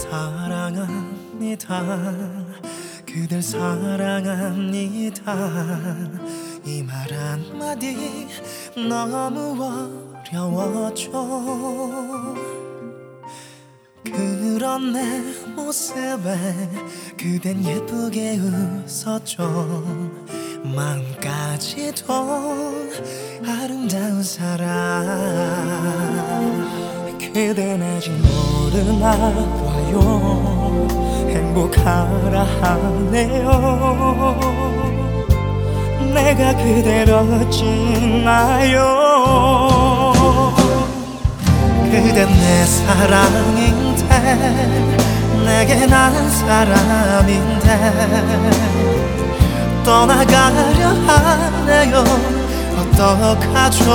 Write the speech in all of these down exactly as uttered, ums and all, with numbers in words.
사랑합니다. 그댈 사랑합니다. 이 말 한마디 너무 어려웠죠. 그런 내 모습에 그댄 예쁘게 웃었죠. 마음까지도 아름다운 사랑. 그댄 아직 모르나 봐요. 행복하라 하네요. 내가 그댈 어찌나요. 그댄 내 사랑인데 내게 난 사람인데 떠나가려 하네요. 어떡하죠.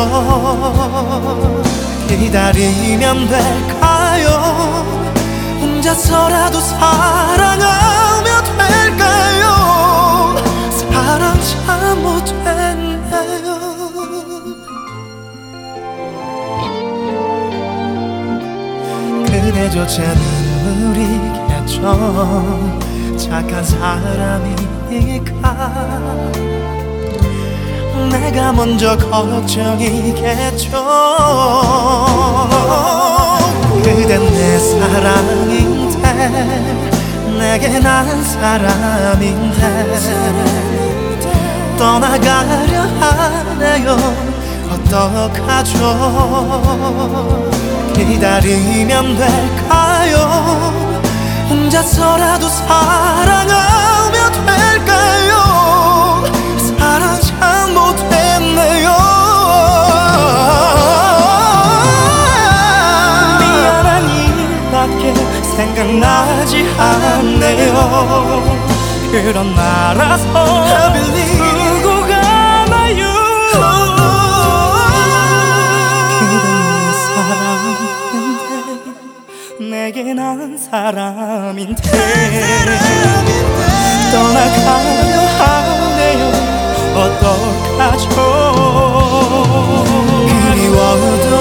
기다리면 될까요? 혼자서라도 사랑하면 될까요? 사랑 잘못했네요. 그대조차 눈물이겠죠. 착한 사람이니까 내가 먼저 걱정이겠죠. 그댄 내 사랑인데 내게 난 사람인데 떠나가려 하네요. 어떡하죠. 기다리면 될까요? 혼자서라도 사랑하면 될까요? 사랑 잘못했네요. 미안한 일밖에 생각나지 않네요. 그런 나라서 두고 가나요. 그댄 내 사랑인데 내게 난 사람인데 떠나가려 하네요. 어떡하죠. 그리워도